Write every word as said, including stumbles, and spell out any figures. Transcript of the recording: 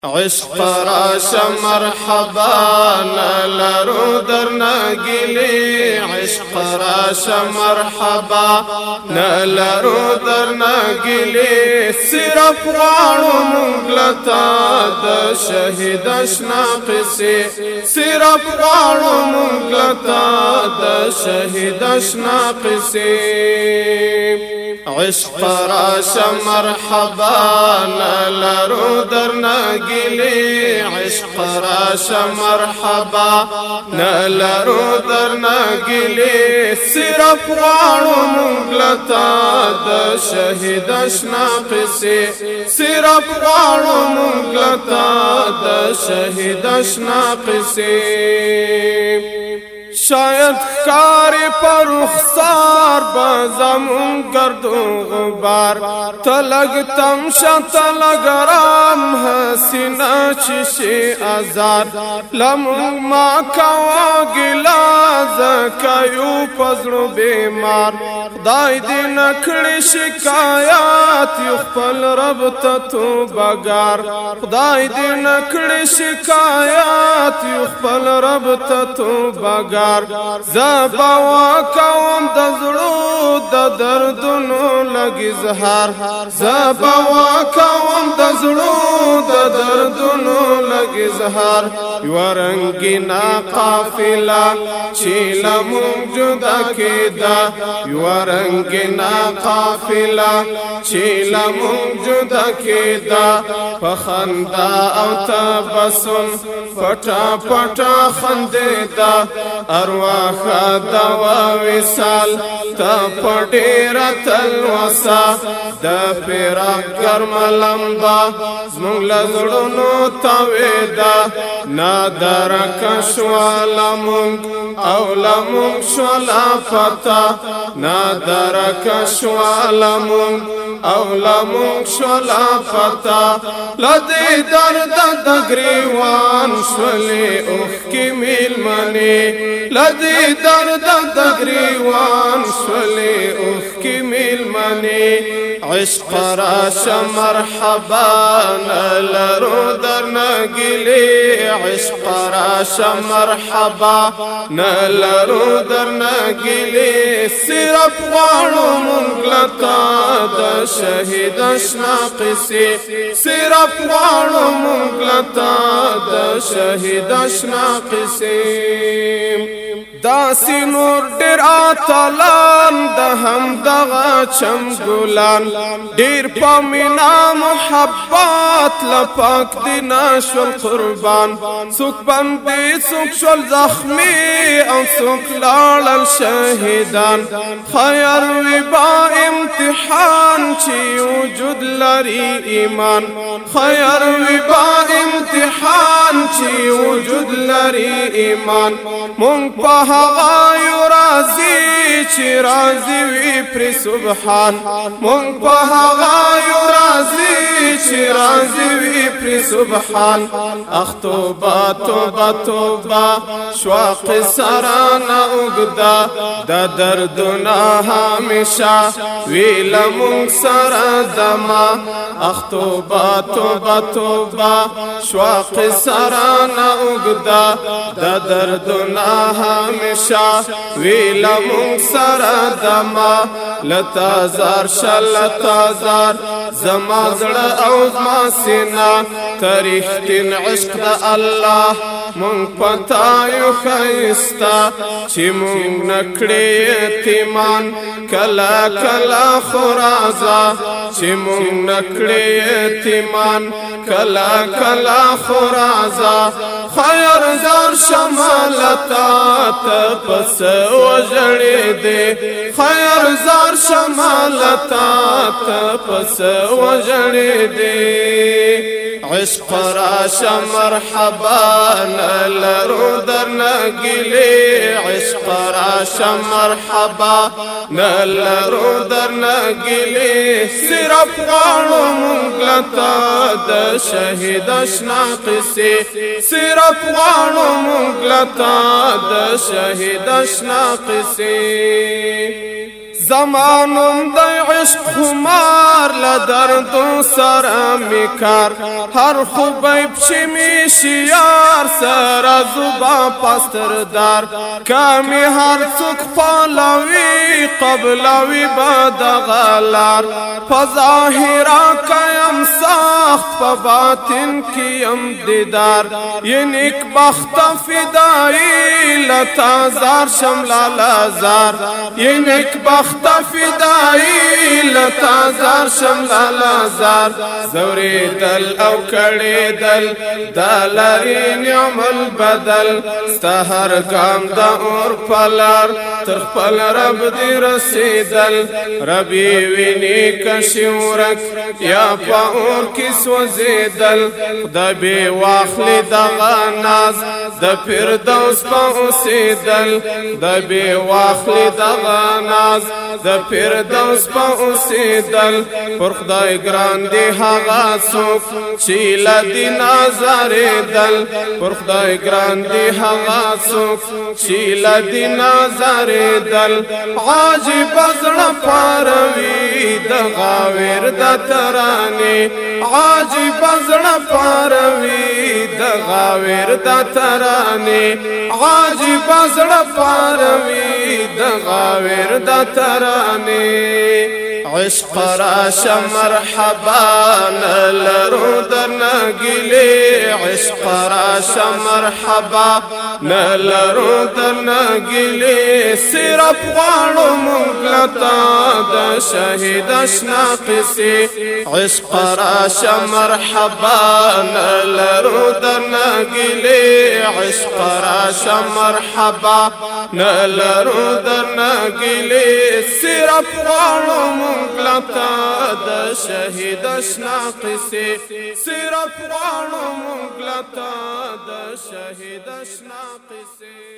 عشق راش مرحبا نلرو درنا گلی عشق راش مرحبا نلرو درنا گلی صرف غاړو مونږ لتا د شهید اشنا قصې صرف غاړو مونږ لتا د شهید اشنا قصې عشق راش مرحبا نلرو درنا گلی عشق راش مرحبا نلرو درنا گلی صرف غاړو مونږ لتا د شهید اشنا قصې صرف غاړو مونږ لتا د شهید اشنا قصې شاید کاری پر رخسار بازمون گردو غبار تلگ تمشا تلگ رام حسینا چشی ازار لمون ما کوا گلا زکایو پزرو بیمار خدای دی نکڑی شکایات یخپل رب تتو بگار خدای دی نکڑی شکایات یخپل رب تتو بگار زبا کوم د زړو د دردونو لګي زهار زبا کوم د زړو د دردونو لګي زهار یو رنگینا قافله چې لمون جدا کېدا یو رنگینا قافله چې لمون جدا کېدا په خندا او تبسم پټا پټا خندېدا ارواح دوا وصال تا پډیرا تلوسا د فراق گرم لمبا زمونږ لزړونو تاویدا نادر کشوال مونږ او لمونږ شولا پتا نادر کشوال مونږ او لمونږ شولا پتا لدی درد د گریوان شولې اوخ کی میل منی لدی درد د گریوان شولې اوخ کی میل منی عشق راش مرحبا نلرو درنا گلی عشق راش مرحبا نلرو درنا گلی صرف غاړو مونږ لتا د شهید اشنا قصې صرف غاړو مونږ لتا د شهید اشنا قصې داسی نور ډیر اتلان د هم دغه چم ګلان ډیر پمینا محبت لپاک دینا شول قربان څوک باندې څوک شول زخمی او څوک لاړل شهیدان خیر وی با امتحان چې وجود لري ایمان خیر وی با امتحان چې وجود لري ایمان مونږ په هغه یو راضی چې راضی وی پر سبحان مونږ په هغه یو راضی چې راضی وی پر سبحان اخ توبه توبه توبه شواق سرانا اوګدا د دردونه همیشه ویل مونږ سره دما اخ توبه توبه توبه شواق سرانا اوګدا د دردونه همیشه ویل مونږ سره دما لتا زار شلتا زار زما زړه او زما سینا تاریختین عشق د الله مونږ پتا یو خیستا چې مونږ نکړې یتیمان کلا کلا خرازا چې مونږ نکړې یتیمان کلا کلا خرازا خیر زار شمالتا تپس وجړې دې خیر زار شمالتا تپس وجړې دې عشق راش مرحبا نلرو درنا گلی عشق راش مرحبا نلرو درنا گلی صرف غاړو مونږ لتا د شهید اشنا قصې صرف غاړو مونږ لتا د شهید اشنا قصې زمانم د عشق خمار لدرد سر میکار هر خوبی پشمی شیار سر زبا پستر دار کمی هر چک پالوی قبلوی بد غلار فظاهرا کیم سخت پا باطن کیم دیدار یہ نیک بخت فدائی لتا زار شملا لازار یہ نیک بخت فدائی لتا زار شملا لازار زوری دل او کڑی دل دالری نعم البدل ستهر گام دا اور پلار تخپل رب دی رسیدل ربی وینی کشورک یا پا اور کس وزیدل خدا بی واخلی دغا ناز دا پردوس پا اسیدل خدا بی واخلی دغا ناز دا پردوس پا اسیدل پر خدای گران دی حقا سوک چیلا دی نازار دل پر خدای گران دی حقا سوک چیلا دی نازار دل عاجب ازڑا پاروی دغاویر دا ترانی عاجب ازڑا پاروی دغاویر دا ترانی عاجب ازڑا پاروی دغاویر دا ترانی عشق راش مرحبا نلرو درنا گلی عشق راش مرحبا نلرو درنا گلی صرف غاڑو مغلطا دا شہید اشنا قسی عشق راش مرحبا نلرو درنا گلی عشق راش مرحبا نلرو درنا گلی صرف غاڑو مغلطا دا شہید اشنا قسی صرف غاڑو مغلطا دا شہید اشنا قسی